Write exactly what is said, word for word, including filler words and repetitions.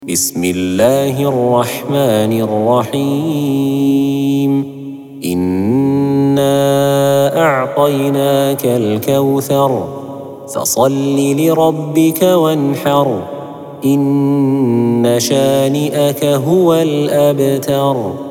بسم الله الرحمن الرحيم إنا أعطيناك الكوثر فصل لربك وانحر إن شانئك هو الأبتر.